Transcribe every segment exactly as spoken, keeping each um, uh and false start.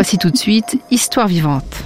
Voici tout de suite Histoire vivante.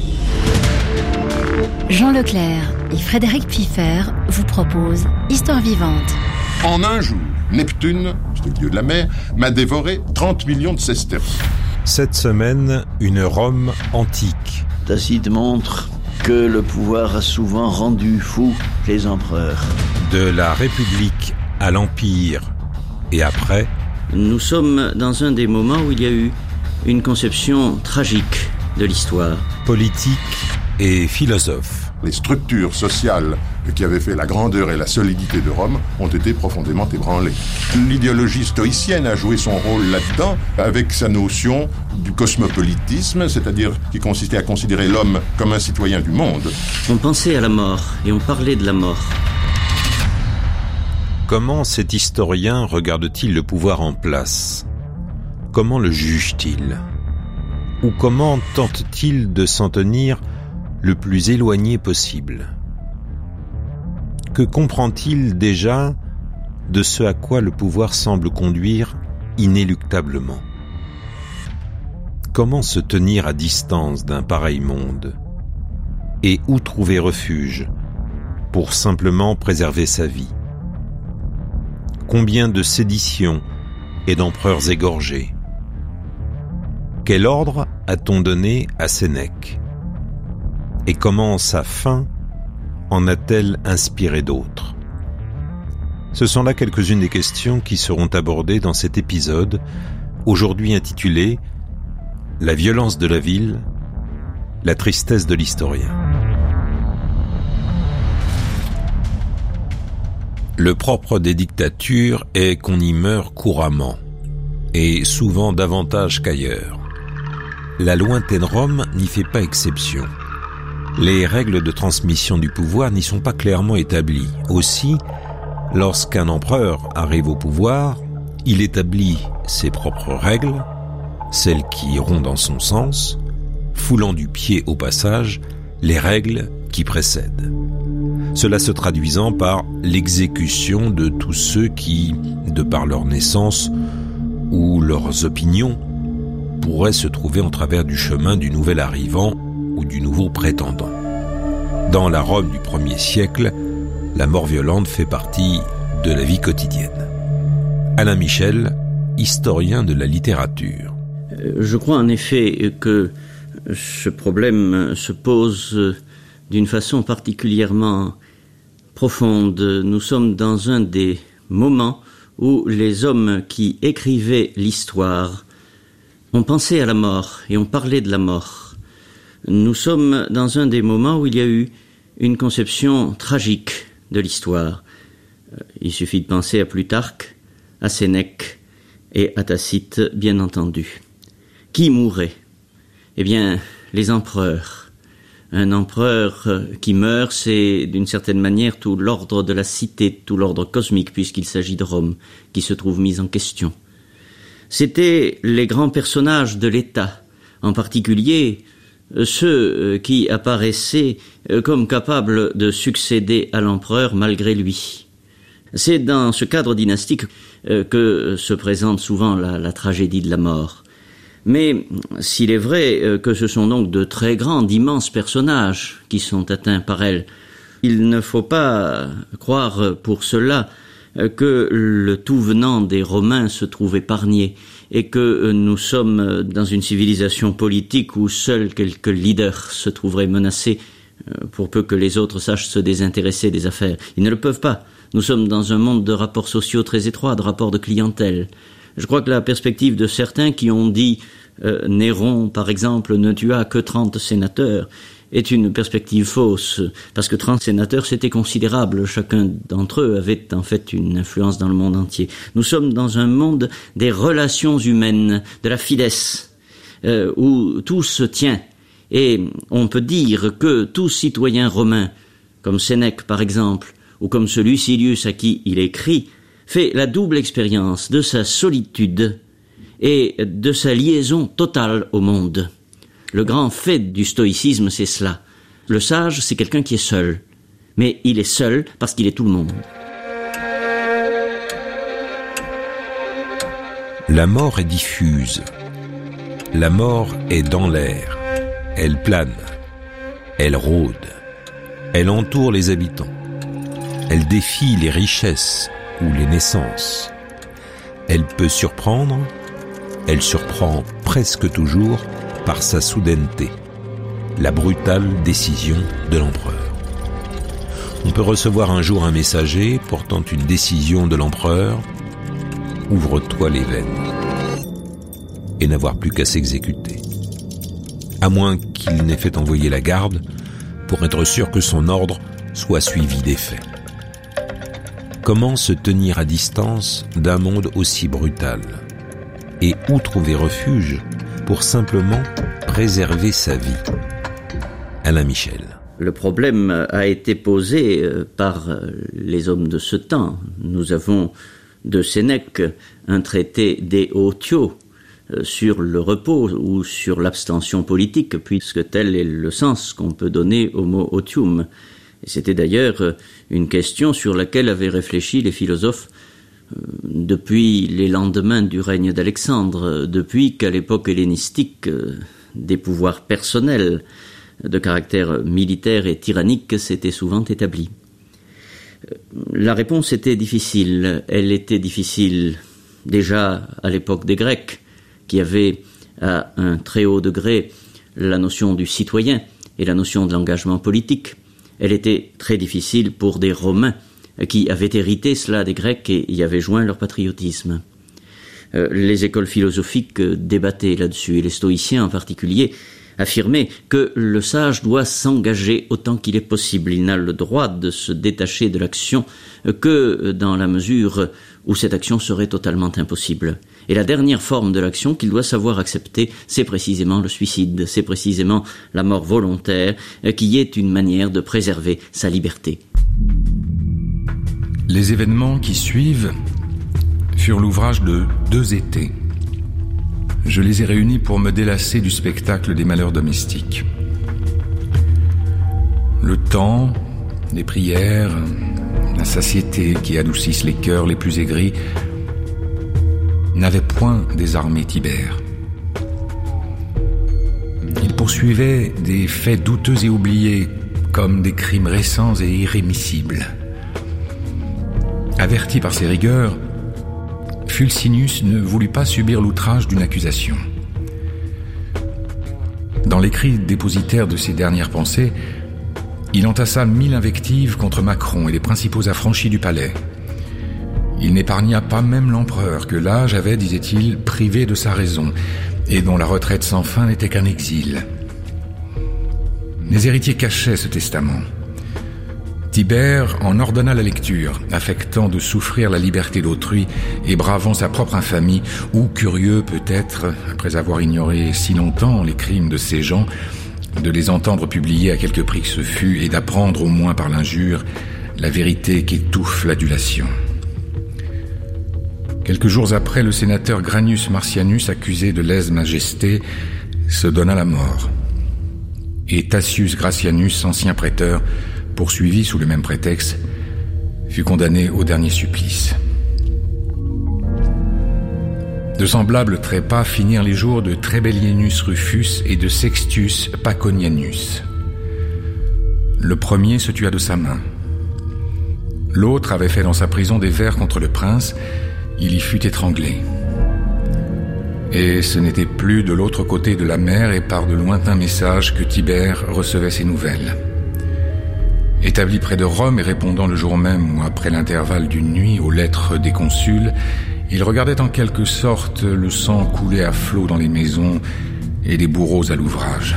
Jean Leclerc et Frédéric Pfiffer vous proposent Histoire vivante. En un jour, Neptune, c'est le dieu de la mer, m'a dévoré trente millions de sesterces. Cette semaine, une Rome antique. Tacite montre que le pouvoir a souvent rendu fous les empereurs. De la République à l'Empire et après. Nous sommes dans un des moments où il y a eu une conception tragique de l'histoire. Politique et philosophe. Les structures sociales qui avaient fait la grandeur et la solidité de Rome ont été profondément ébranlées. L'idéologie stoïcienne a joué son rôle là-dedans avec sa notion du cosmopolitisme, c'est-à-dire qui consistait à considérer l'homme comme un citoyen du monde. On pensait à la mort et on parlait de la mort. Comment cet historien regarde-t-il le pouvoir en place ? Comment le juge-t-il ? Ou comment tente-t-il de s'en tenir le plus éloigné possible ? Que comprend-il déjà de ce à quoi le pouvoir semble conduire inéluctablement ? Comment se tenir à distance d'un pareil monde ? Et où trouver refuge pour simplement préserver sa vie ? Combien de séditions et d'empereurs égorgés ? Quel ordre a-t-on donné à Sénèque ? Et comment sa fin en a-t-elle inspiré d'autres ? Ce sont là quelques-unes des questions qui seront abordées dans cet épisode, aujourd'hui intitulé « La violence de la ville, la tristesse de l'historien ». Le propre des dictatures est qu'on y meurt couramment, et souvent davantage qu'ailleurs. La lointaine Rome n'y fait pas exception. Les règles de transmission du pouvoir n'y sont pas clairement établies. Aussi, lorsqu'un empereur arrive au pouvoir, il établit ses propres règles, celles qui iront dans son sens, foulant du pied au passage les règles qui précèdent. Cela se traduisant par l'exécution de tous ceux qui, de par leur naissance ou leurs opinions, pourraient se trouver en travers du chemin du nouvel arrivant ou du nouveau prétendant. Dans la Rome du premier siècle, la mort violente fait partie de la vie quotidienne. Alain Michel, historien de la littérature. Je crois en effet que ce problème se pose d'une façon particulièrement profonde. Nous sommes dans un des moments où les hommes qui écrivaient l'histoire ont pensé à la mort et ont parlé de la mort. Nous sommes dans un des moments où il y a eu une conception tragique de l'histoire. Il suffit de penser à Plutarque, à Sénèque et à Tacite, bien entendu. Qui mourait ? Eh bien, les empereurs. Un empereur qui meurt, c'est d'une certaine manière tout l'ordre de la cité, tout l'ordre cosmique, puisqu'il s'agit de Rome, qui se trouve mis en question. C'étaient les grands personnages de l'État, en particulier ceux qui apparaissaient comme capables de succéder à l'empereur malgré lui. C'est dans ce cadre dynastique que se présente souvent la, la tragédie de la mort. Mais s'il est vrai que ce sont donc de très grands, d'immenses personnages qui sont atteints par elle, il ne faut pas croire pour cela que le tout venant des Romains se trouve épargné et que nous sommes dans une civilisation politique où seuls quelques leaders se trouveraient menacés pour peu que les autres sachent se désintéresser des affaires. Ils ne le peuvent pas. Nous sommes dans un monde de rapports sociaux très étroits, de rapports de clientèle. Je crois que la perspective de certains qui ont dit euh, Néron, par exemple, ne tua que trente sénateurs, est une perspective fausse, parce que trente sénateurs, c'était considérable. Chacun d'entre eux avait en fait une influence dans le monde entier. Nous sommes dans un monde des relations humaines, de la fidesse, euh, où tout se tient. Et on peut dire que tout citoyen romain, comme Sénèque par exemple, ou comme ce Lucilius à qui il écrit, fait la double expérience de sa solitude et de sa liaison totale au monde. Le grand fait du stoïcisme, c'est cela. Le sage, c'est quelqu'un qui est seul. Mais il est seul parce qu'il est tout le monde. La mort est diffuse. La mort est dans l'air. Elle plane. Elle rôde. Elle entoure les habitants. Elle défie les richesses ou les naissances. Elle peut surprendre. Elle surprend presque toujours par sa soudaineté. La brutale décision de l'empereur. On peut recevoir un jour un messager portant une décision de l'empereur. Ouvre-toi les veines. Et n'avoir plus qu'à s'exécuter. À moins qu'il n'ait fait envoyer la garde pour être sûr que son ordre soit suivi des faits. Comment se tenir à distance d'un monde aussi brutal? Et où trouver refuge pour simplement préserver sa vie? Alain Michel. Le problème a été posé par les hommes de ce temps. Nous avons de Sénèque un traité De Otio sur le repos ou sur l'abstention politique, puisque tel est le sens qu'on peut donner au mot otium. Et c'était d'ailleurs une question sur laquelle avaient réfléchi les philosophes depuis les lendemains du règne d'Alexandre, depuis qu'à l'époque hellénistique, des pouvoirs personnels de caractère militaire et tyrannique s'étaient souvent établis. La réponse était difficile. Elle était difficile déjà à l'époque des Grecs, qui avaient à un très haut degré la notion du citoyen et la notion de l'engagement politique. Elle était très difficile pour des Romains qui avaient hérité cela des Grecs et y avaient joint leur patriotisme. Euh, les écoles philosophiques débattaient là-dessus, et les stoïciens en particulier affirmaient que le sage doit s'engager autant qu'il est possible. Il n'a le droit de se détacher de l'action que dans la mesure où cette action serait totalement impossible. Et la dernière forme de l'action qu'il doit savoir accepter, c'est précisément le suicide, c'est précisément la mort volontaire, qui est une manière de préserver sa liberté. Les événements qui suivent furent l'ouvrage de deux étés. Je les ai réunis pour me délasser du spectacle des malheurs domestiques. Le temps, les prières, la satiété qui adoucissent les cœurs les plus aigris n'avaient point désarmé Tibère. Il poursuivait des faits douteux et oubliés comme des crimes récents et irrémissibles. Averti par ses rigueurs, Fulcinius ne voulut pas subir l'outrage d'une accusation. Dans l'écrit dépositaire de ses dernières pensées, il entassa mille invectives contre Macron et les principaux affranchis du palais. Il n'épargna pas même l'empereur que l'âge avait, disait-il, privé de sa raison et dont la retraite sans fin n'était qu'un exil. Les héritiers cachaient ce testament. Tibère en ordonna la lecture, affectant de souffrir la liberté d'autrui et bravant sa propre infamie, ou curieux peut-être, après avoir ignoré si longtemps les crimes de ces gens, de les entendre publier à quelque prix que ce fût et d'apprendre au moins par l'injure la vérité qu'étouffe l'adulation. Quelques jours après, le sénateur Granius Marcianus, accusé de lèse-majesté, se donna la mort. Et Tacius Gracianus, ancien prêteur, poursuivi sous le même prétexte, fut condamné au dernier supplice. De semblables trépas finirent les jours de Trebellienus Rufus et de Sextius Paconianus. Le premier se tua de sa main. L'autre avait fait dans sa prison des vers contre le prince. Il y fut étranglé. Et ce n'était plus de l'autre côté de la mer et par de lointains messages que Tibère recevait ses nouvelles. Établi près de Rome et répondant le jour même ou après l'intervalle d'une nuit aux lettres des consuls, il regardait en quelque sorte le sang couler à flots dans les maisons et les bourreaux à l'ouvrage.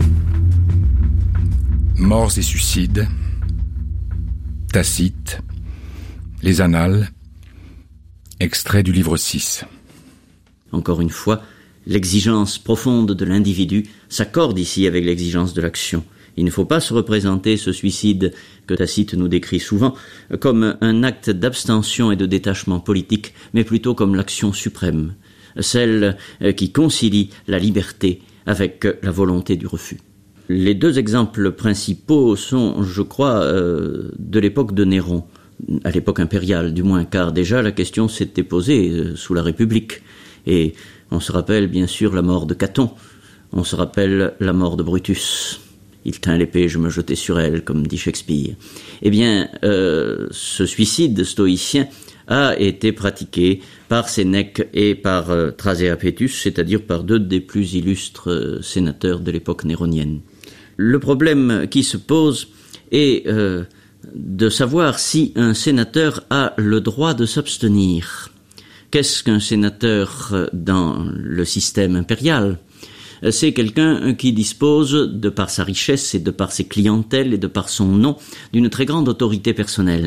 Morts et suicides, Tacite, les Annales, extrait du livre six. Encore une fois, l'exigence profonde de l'individu s'accorde ici avec l'exigence de l'action. Il ne faut pas se représenter ce suicide que Tacite nous décrit souvent comme un acte d'abstention et de détachement politique, mais plutôt comme l'action suprême, celle qui concilie la liberté avec la volonté du refus. Les deux exemples principaux sont, je crois, euh, de l'époque de Néron, à l'époque impériale du moins, car déjà la question s'était posée euh, sous la République. Et On se rappelle bien sûr la mort de Caton, on se rappelle la mort de Brutus. Il tint l'épée, je me jetai sur elle, comme dit Shakespeare. Eh bien, euh, ce suicide stoïcien a été pratiqué par Sénèque et par euh, Thrasea-Paetus, c'est-à-dire par deux des plus illustres euh, sénateurs de l'époque néronienne. Le problème qui se pose est euh, de savoir si un sénateur a le droit de s'abstenir. Qu'est-ce qu'un sénateur dans le système impérial ? C'est quelqu'un qui dispose, de par sa richesse et de par ses clientèles et de par son nom, d'une très grande autorité personnelle.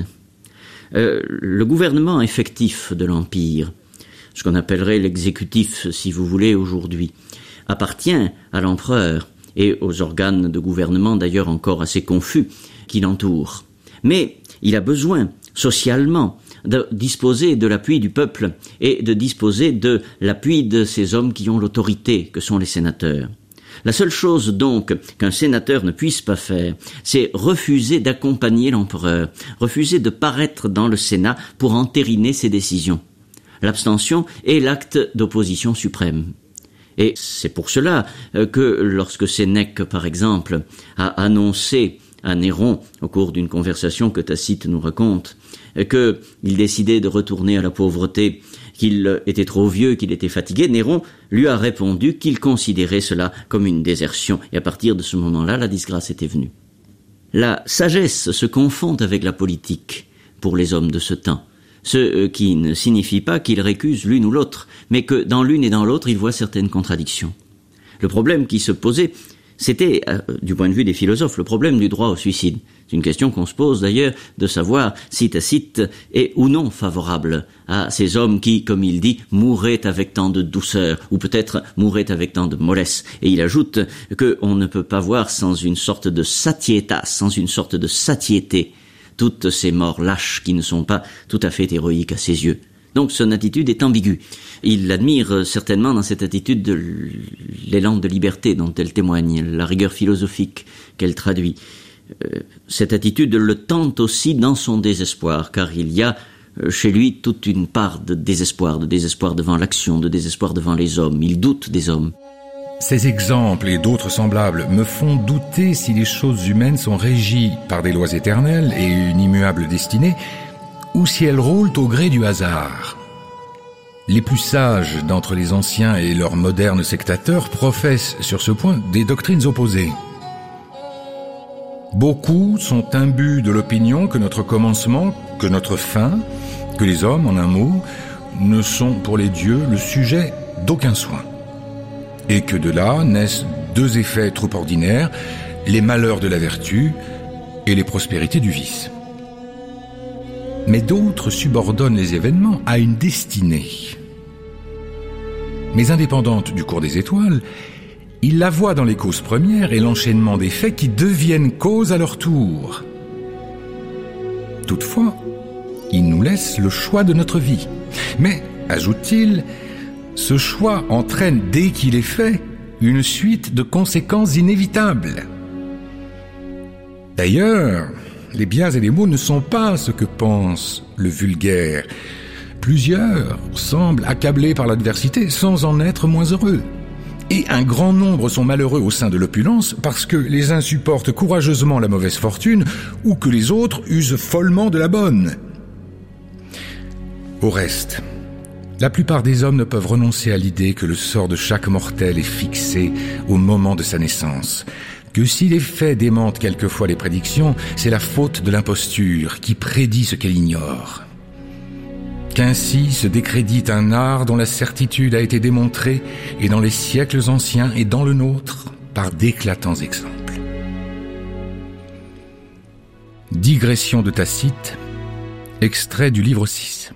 Euh, le gouvernement effectif de l'Empire, ce qu'on appellerait l'exécutif, si vous voulez, aujourd'hui, appartient à l'empereur et aux organes de gouvernement, d'ailleurs encore assez confus, qui l'entourent. Mais il a besoin, socialement, de disposer de l'appui du peuple et de disposer de l'appui de ces hommes qui ont l'autorité, que sont les sénateurs. La seule chose donc qu'un sénateur ne puisse pas faire, c'est refuser d'accompagner l'empereur, refuser de paraître dans le Sénat pour entériner ses décisions. L'abstention est l'acte d'opposition suprême. Et c'est pour cela que lorsque Sénèque, par exemple, a annoncé à Néron, au cours d'une conversation que Tacite nous raconte, qu'il décidait de retourner à la pauvreté, qu'il était trop vieux, qu'il était fatigué, Néron lui a répondu qu'il considérait cela comme une désertion. Et à partir de ce moment-là, la disgrâce était venue. La sagesse se confond avec la politique pour les hommes de ce temps, ce qui ne signifie pas qu'ils récusent l'une ou l'autre, mais que dans l'une et dans l'autre, ils voient certaines contradictions. Le problème qui se posait, c'était, euh, du point de vue des philosophes, le problème du droit au suicide. C'est une question qu'on se pose d'ailleurs, de savoir si Tacite est ou non favorable à ces hommes qui, comme il dit, mourraient avec tant de douceur, ou peut-être mourraient avec tant de mollesse. Et il ajoute qu'on ne peut pas voir sans une sorte de satietas, sans une sorte de satiété, toutes ces morts lâches qui ne sont pas tout à fait héroïques à ses yeux. Donc son attitude est ambiguë. Il admire certainement dans cette attitude de l'élan de liberté dont elle témoigne, la rigueur philosophique qu'elle traduit. Euh, cette attitude le tente aussi dans son désespoir, car il y a chez lui toute une part de désespoir, de désespoir devant l'action, de désespoir devant les hommes. Il doute des hommes. Ces exemples et d'autres semblables me font douter si les choses humaines sont régies par des lois éternelles et une immuable destinée, ou si elles roulent au gré du hasard. Les plus sages d'entre les anciens et leurs modernes sectateurs professent sur ce point des doctrines opposées. Beaucoup sont imbus de l'opinion que notre commencement, que notre fin, que les hommes, en un mot, ne sont pour les dieux le sujet d'aucun soin. Et que de là naissent deux effets trop ordinaires, les malheurs de la vertu et les prospérités du vice. Mais d'autres subordonnent les événements à une destinée. Mais indépendante du cours des étoiles, ils la voient dans les causes premières et l'enchaînement des faits qui deviennent causes à leur tour. Toutefois, ils nous laissent le choix de notre vie. Mais, ajoute-t-il, ce choix entraîne, dès qu'il est fait, une suite de conséquences inévitables. D'ailleurs, les biens et les maux ne sont pas ce que pense le vulgaire. Plusieurs semblent accablés par l'adversité sans en être moins heureux. Et un grand nombre sont malheureux au sein de l'opulence parce que les uns supportent courageusement la mauvaise fortune ou que les autres usent follement de la bonne. Au reste, la plupart des hommes ne peuvent renoncer à l'idée que le sort de chaque mortel est fixé au moment de sa naissance, que si les faits démentent quelquefois les prédictions, c'est la faute de l'imposture qui prédit ce qu'elle ignore. Qu'ainsi se décrédite un art dont la certitude a été démontrée et dans les siècles anciens et dans le nôtre par d'éclatants exemples. Digression de Tacite, extrait du livre six.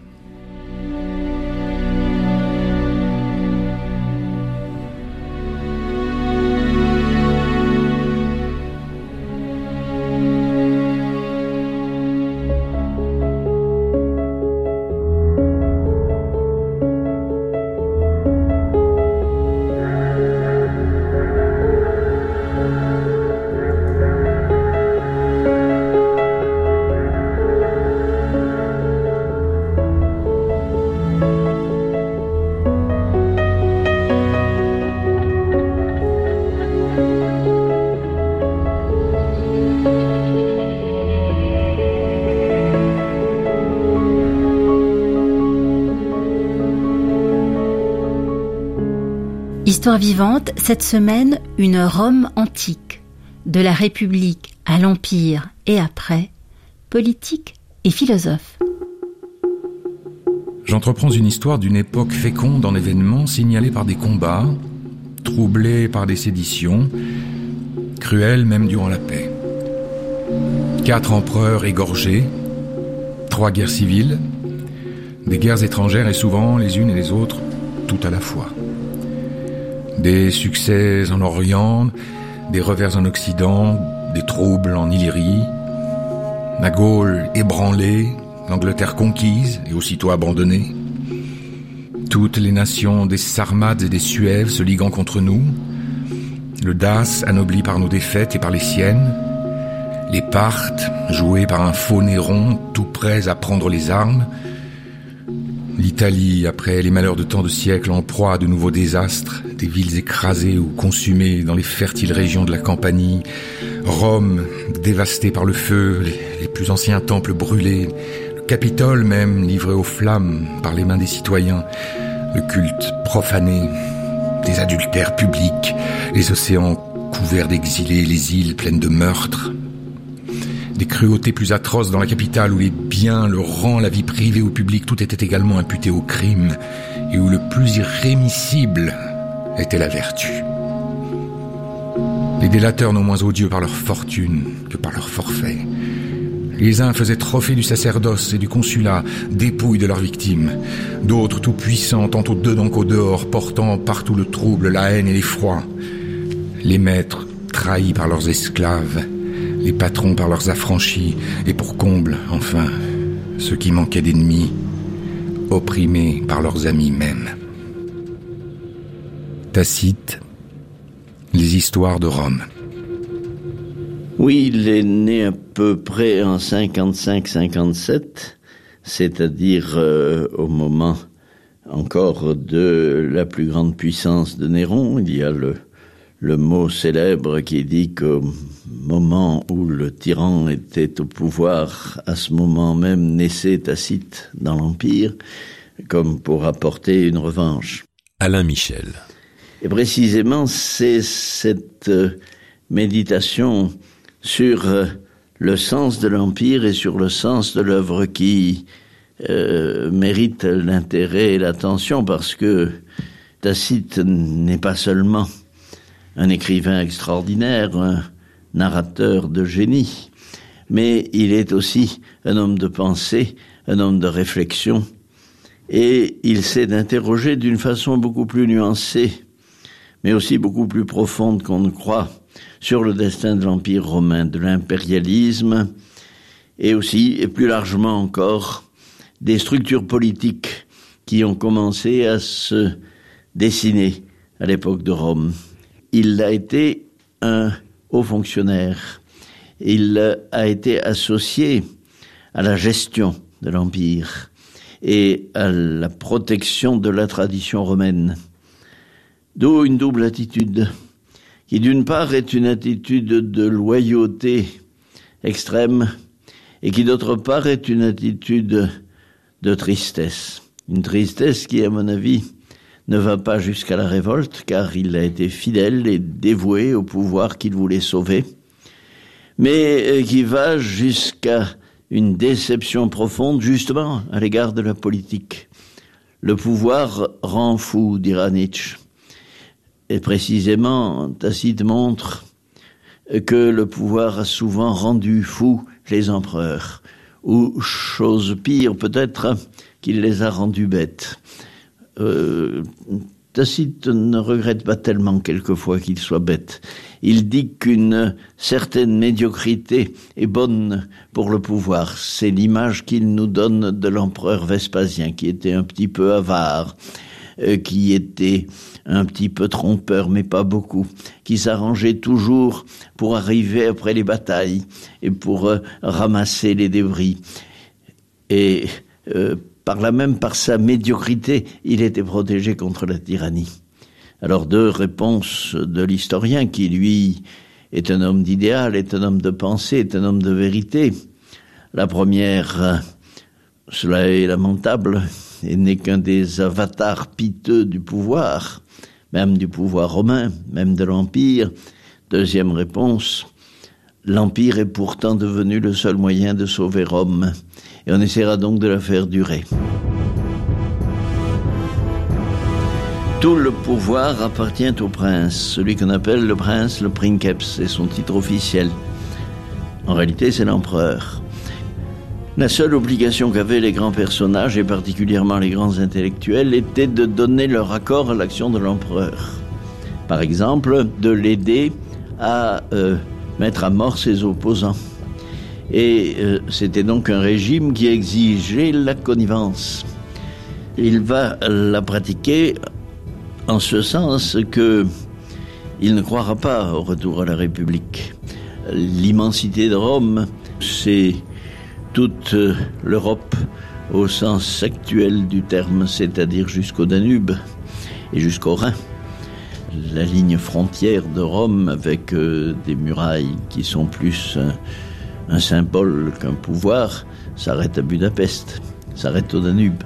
Histoire vivante, cette semaine, une Rome antique. De la République à l'Empire et après, politique et philosophe. J'entreprends une histoire d'une époque féconde en événements signalés par des combats, troublés par des séditions, cruels même durant la paix. Quatre empereurs égorgés, trois guerres civiles, des guerres étrangères et souvent les unes et les autres tout à la fois. Des succès en Orient, des revers en Occident, des troubles en Illyrie, la Gaule ébranlée, l'Angleterre conquise et aussitôt abandonnée, toutes les nations des Sarmates et des Suèves se liguant contre nous, le Dace anobli par nos défaites et par les siennes, les Parthes joués par un faux Néron tout prêts à prendre les armes, l'Italie après les malheurs de tant de siècles en proie à de nouveaux désastres, des villes écrasées ou consumées dans les fertiles régions de la Campanie, Rome dévastée par le feu, les, les plus anciens temples brûlés, le Capitole même livré aux flammes par les mains des citoyens, le culte profané, des adultères publics, les océans couverts d'exilés, les îles pleines de meurtres, des cruautés plus atroces dans la capitale où les biens, le rang, la vie privée ou publique, tout était également imputé au crime et où le plus irrémissible était la vertu. Les délateurs non moins odieux par leur fortune que par leur forfait. Les uns faisaient trophée du sacerdoce et du consulat, dépouille de leurs victimes. D'autres, tout puissants, tantôt dedans qu'au dehors, portant partout le trouble, la haine et l'effroi. Les maîtres trahis par leurs esclaves, les patrons par leurs affranchis, et pour comble, enfin, ceux qui manquaient d'ennemis, opprimés par leurs amis mêmes. Tacite, les histoires de Rome. Oui, il est né à peu près en cinquante-cinq cinquante-sept, c'est-à-dire euh, au moment encore de la plus grande puissance de Néron. Il y a le, le mot célèbre qui dit qu'au moment où le tyran était au pouvoir, à ce moment même naissait Tacite dans l'Empire, comme pour apporter une revanche. Alain Michel. Et précisément, c'est cette euh, méditation sur euh, le sens de l'Empire et sur le sens de l'œuvre qui euh, mérite l'intérêt et l'attention, parce que Tacite n'est pas seulement un écrivain extraordinaire, un narrateur de génie, mais il est aussi un homme de pensée, un homme de réflexion, et il sait interroger d'une façon beaucoup plus nuancée, mais aussi beaucoup plus profonde qu'on ne croit, sur le destin de l'Empire romain, de l'impérialisme, et aussi, et plus largement encore, des structures politiques qui ont commencé à se dessiner à l'époque de Rome. Il a été un haut fonctionnaire. Il a été associé à la gestion de l'Empire et à la protection de la tradition romaine. D'où une double attitude, qui d'une part est une attitude de loyauté extrême, et qui d'autre part est une attitude de tristesse. Une tristesse qui, à mon avis, ne va pas jusqu'à la révolte, car il a été fidèle et dévoué au pouvoir qu'il voulait sauver, mais qui va jusqu'à une déception profonde, justement, à l'égard de la politique. Le pouvoir rend fou, dira Nietzsche. Et précisément, Tacite montre que le pouvoir a souvent rendu fous les empereurs, ou, chose pire peut-être, qu'il les a rendus bêtes. Euh, Tacite ne regrette pas tellement quelquefois qu'il soit bête. Il dit qu'une certaine médiocrité est bonne pour le pouvoir. C'est l'image qu'il nous donne de l'empereur Vespasien, qui était un petit peu avare, euh, qui était un petit peu trompeur, mais pas beaucoup, qui s'arrangeait toujours pour arriver après les batailles et pour euh, ramasser les débris. Et euh, par là même, par sa médiocrité, il était protégé contre la tyrannie. Alors deux réponses de l'historien qui, lui, est un homme d'idéal, est un homme de pensée, est un homme de vérité. La première, cela est lamentable, et n'est qu'un des avatars piteux du pouvoir, même du pouvoir romain, même de l'Empire. Deuxième réponse, l'Empire est pourtant devenu le seul moyen de sauver Rome, et on essaiera donc de la faire durer. Tout le pouvoir appartient au prince, celui qu'on appelle le prince, le princeps, c'est son titre officiel. En réalité, c'est l'empereur. La seule obligation qu'avaient les grands personnages, et particulièrement les grands intellectuels, était de donner leur accord à l'action de l'empereur. Par exemple, de l'aider à euh, mettre à mort ses opposants. Et euh, c'était donc un régime qui exigeait la connivence. Il va la pratiquer en ce sens que il ne croira pas au retour à la République. L'immensité de Rome, c'est toute l'Europe au sens actuel du terme, c'est-à-dire jusqu'au Danube et jusqu'au Rhin. La ligne frontière de Rome avec euh, des murailles qui sont plus un, un symbole qu'un pouvoir s'arrête à Budapest, s'arrête au Danube.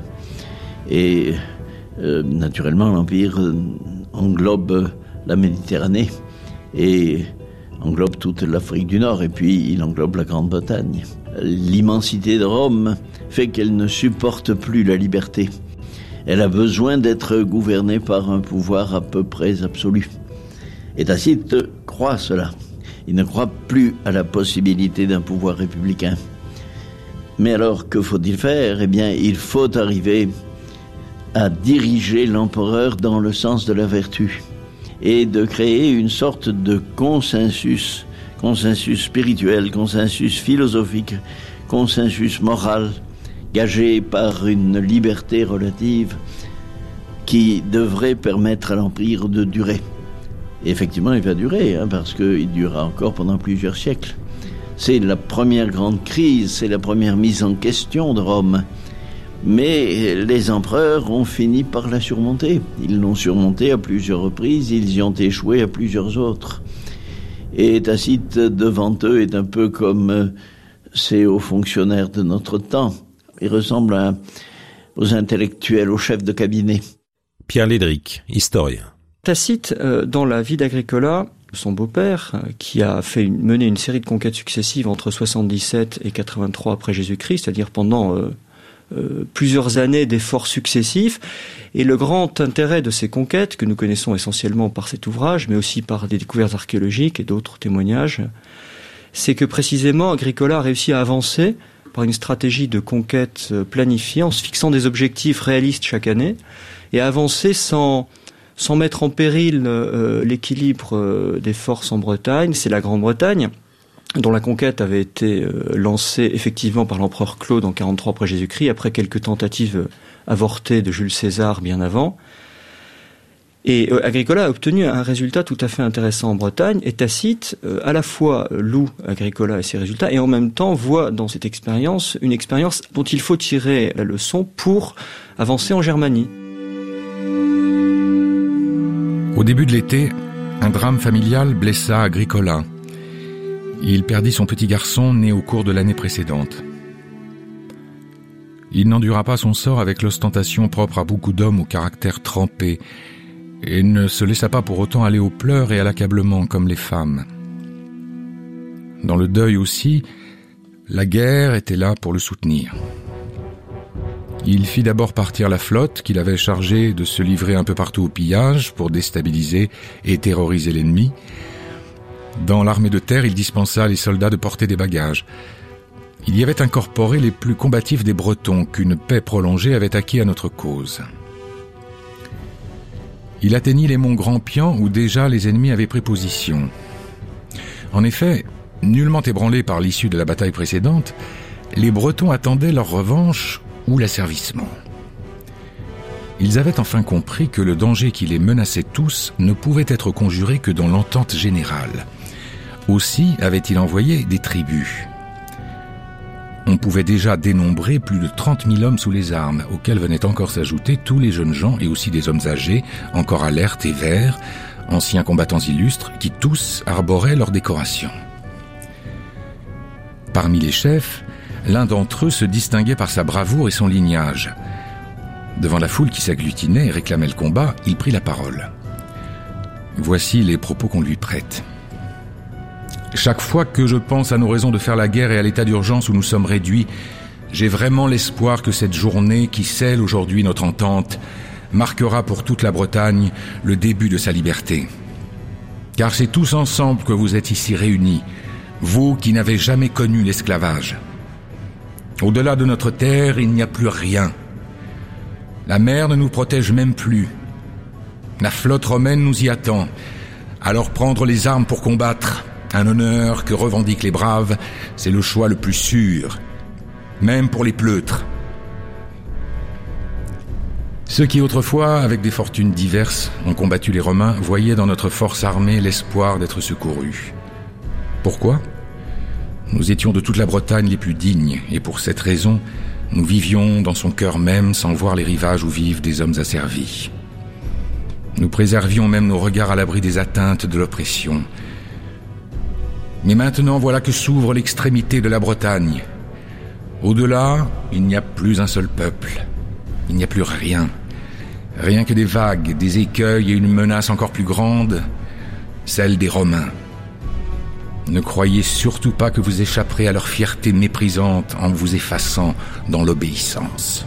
Et euh, naturellement l'Empire englobe la Méditerranée et englobe toute l'Afrique du Nord et puis il englobe la Grande-Bretagne. L'immensité de Rome fait qu'elle ne supporte plus la liberté. Elle a besoin d'être gouvernée par un pouvoir à peu près absolu. Et Tacite croit cela. Il ne croit plus à la possibilité d'un pouvoir républicain. Mais alors, que faut-il faire ? Eh bien, il faut arriver à diriger l'empereur dans le sens de la vertu et de créer une sorte de consensus, consensus spirituel, consensus philosophique, consensus moral, gagé par une liberté relative qui devrait permettre à l'Empire de durer. Et effectivement, il va durer, hein, parce qu'il durera encore pendant plusieurs siècles. C'est la première grande crise, c'est la première mise en question de Rome. Mais les empereurs ont fini par la surmonter. Ils l'ont surmontée à plusieurs reprises, ils y ont échoué à plusieurs autres. Et Tacite, devant eux, est un peu comme ces hauts fonctionnaires de notre temps. Il ressemble à, aux intellectuels, aux chefs de cabinet. Pierre Lédric, historien. Tacite, euh, dans la vie d'Agricola, son beau-père, euh, qui a fait une, mené une série de conquêtes successives entre soixante-dix-sept et quatre-vingt-trois après Jésus-Christ, c'est-à-dire pendant euh, euh, plusieurs années d'efforts successifs. Et le grand intérêt de ces conquêtes, que nous connaissons essentiellement par cet ouvrage, mais aussi par des découvertes archéologiques et d'autres témoignages, c'est que précisément Agricola a réussi à avancer par une stratégie de conquête planifiée, en se fixant des objectifs réalistes chaque année, et à avancer sans... sans mettre en péril euh, l'équilibre euh, des forces en Bretagne. C'est la Grande-Bretagne, dont la conquête avait été euh, lancée effectivement par l'empereur Claude en quarante-trois après Jésus-Christ, après quelques tentatives euh, avortées de Jules César bien avant. Et euh, Agricola a obtenu un résultat tout à fait intéressant en Bretagne, et Tacite, euh, à la fois loue Agricola et ses résultats, et en même temps voit dans cette expérience une expérience dont il faut tirer la leçon pour avancer en Germanie. Au début de l'été, un drame familial blessa Agricola. Il perdit son petit garçon né au cours de l'année précédente. Il n'endura pas son sort avec l'ostentation propre à beaucoup d'hommes au caractère trempé et ne se laissa pas pour autant aller aux pleurs et à l'accablement comme les femmes. Dans le deuil aussi, la guerre était là pour le soutenir. Il fit d'abord partir la flotte qu'il avait chargée de se livrer un peu partout au pillage pour déstabiliser et terroriser l'ennemi. Dans l'armée de terre, il dispensa les soldats de porter des bagages. Il y avait incorporé les plus combatifs des Bretons qu'une paix prolongée avait acquis à notre cause. Il atteignit les monts Grampian où déjà les ennemis avaient pris position. En effet, nullement ébranlés par l'issue de la bataille précédente, les Bretons attendaient leur revanche ou l'asservissement. Ils avaient enfin compris que le danger qui les menaçait tous ne pouvait être conjuré que dans l'entente générale. Aussi avait-il envoyé des tribus. On pouvait déjà dénombrer plus de trente mille hommes sous les armes, auxquels venaient encore s'ajouter tous les jeunes gens et aussi des hommes âgés, encore alertes et verts, anciens combattants illustres, qui tous arboraient leurs décorations. Parmi les chefs, l'un d'entre eux se distinguait par sa bravoure et son lignage. Devant la foule qui s'agglutinait et réclamait le combat, il prit la parole. Voici les propos qu'on lui prête. Chaque fois que je pense à nos raisons de faire la guerre et à l'état d'urgence où nous sommes réduits, j'ai vraiment l'espoir que cette journée qui scelle aujourd'hui notre entente marquera pour toute la Bretagne le début de sa liberté. Car c'est tous ensemble que vous êtes ici réunis, vous qui n'avez jamais connu l'esclavage. Au-delà de notre terre, il n'y a plus rien. La mer ne nous protège même plus. La flotte romaine nous y attend. Alors prendre les armes pour combattre, un honneur que revendiquent les braves, c'est le choix le plus sûr, même pour les pleutres. Ceux qui autrefois, avec des fortunes diverses, ont combattu les Romains, voyaient dans notre force armée l'espoir d'être secourus. Pourquoi ? Nous étions de toute la Bretagne les plus dignes, et pour cette raison, nous vivions dans son cœur même sans voir les rivages où vivent des hommes asservis. Nous préservions même nos regards à l'abri des atteintes de l'oppression. Mais maintenant, voilà que s'ouvre l'extrémité de la Bretagne. Au-delà, il n'y a plus un seul peuple. Il n'y a plus rien. Rien que des vagues, des écueils et une menace encore plus grande, celle des Romains. Ne croyez surtout pas que vous échapperez à leur fierté méprisante en vous effaçant dans l'obéissance.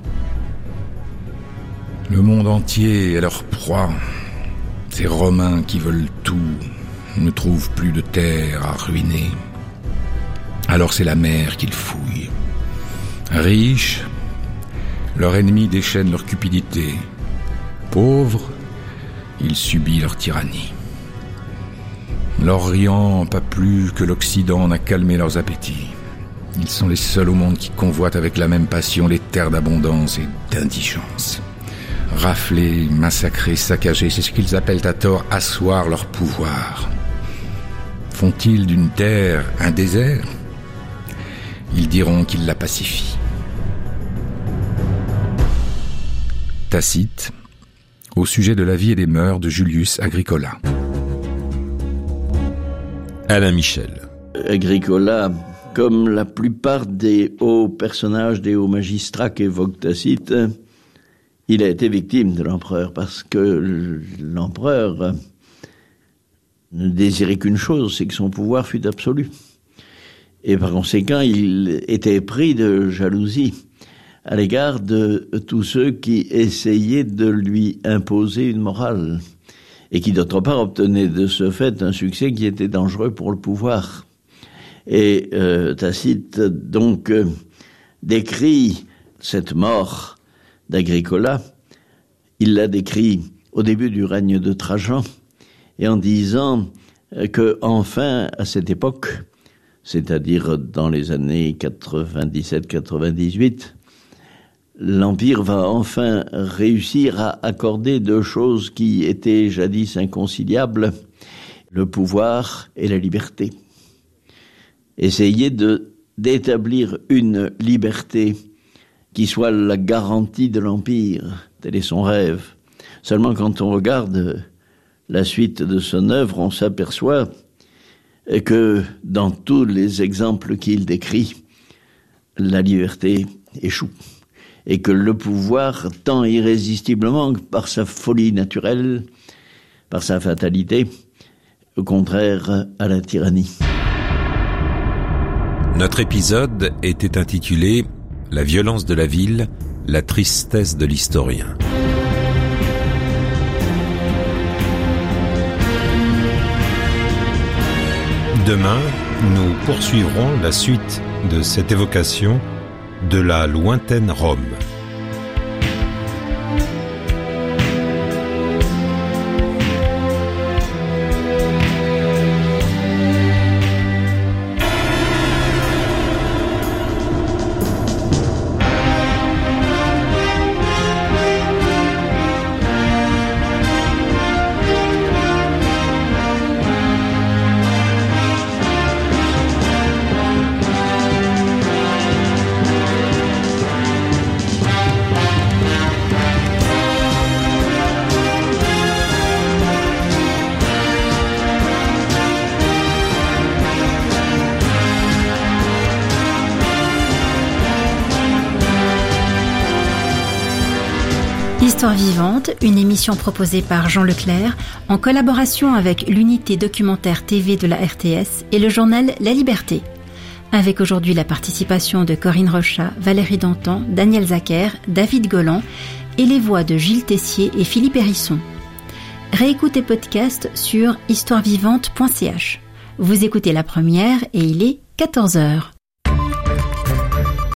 Le monde entier est leur proie. Ces Romains qui veulent tout ne trouvent plus de terre à ruiner. Alors c'est la mer qu'ils fouillent. Riches, leur ennemi déchaîne leur cupidité. Pauvres, il subit leur tyrannie. L'Orient, pas plus que l'Occident, n'a calmé leurs appétits. Ils sont les seuls au monde qui convoitent avec la même passion les terres d'abondance et d'indigence. Rafler, massacrer, saccager, c'est ce qu'ils appellent à tort asseoir leur pouvoir. Font-ils d'une terre un désert ? Ils diront qu'ils la pacifient. Tacite, au sujet de la vie et des mœurs de Julius Agricola. Alain Michel. Agricola, comme la plupart des hauts personnages, des hauts magistrats qu'évoque Tacite, il a été victime de l'empereur parce que l'empereur ne désirait qu'une chose, c'est que son pouvoir fût absolu. Et par conséquent, il était pris de jalousie à l'égard de tous ceux qui essayaient de lui imposer une morale et qui, d'autre part, obtenaient de ce fait un succès qui était dangereux pour le pouvoir. Et euh, Tacite, donc, euh, décrit cette mort d'Agricola. Il l'a décrit au début du règne de Trajan, et en disant que, enfin, à cette époque, c'est-à-dire dans les années quatre-vingt-dix-sept quatre-vingt-dix-huit, l'Empire va enfin réussir à accorder deux choses qui étaient jadis inconciliables, le pouvoir et la liberté. Essayer de, d'établir une liberté qui soit la garantie de l'Empire, tel est son rêve. Seulement quand on regarde la suite de son œuvre, on s'aperçoit que dans tous les exemples qu'il décrit, la liberté échoue. Et que le pouvoir tend irrésistiblement, par sa folie naturelle, par sa fatalité, au contraire à la tyrannie. Notre épisode était intitulé « La violence de la ville, la tristesse de l'historien ». Demain, nous poursuivrons la suite de cette évocation de la lointaine Rome. Histoire vivante, une émission proposée par Jean Leclerc en collaboration avec l'unité documentaire T V de la R T S et le journal La Liberté. Avec aujourd'hui la participation de Corinne Rochat, Valérie Dantan, Daniel Zacher, David Golan et les voix de Gilles Tessier et Philippe Hérisson. Réécoutez podcast sur histoire vivante point c h. Vous écoutez la première et il est quatorze heures.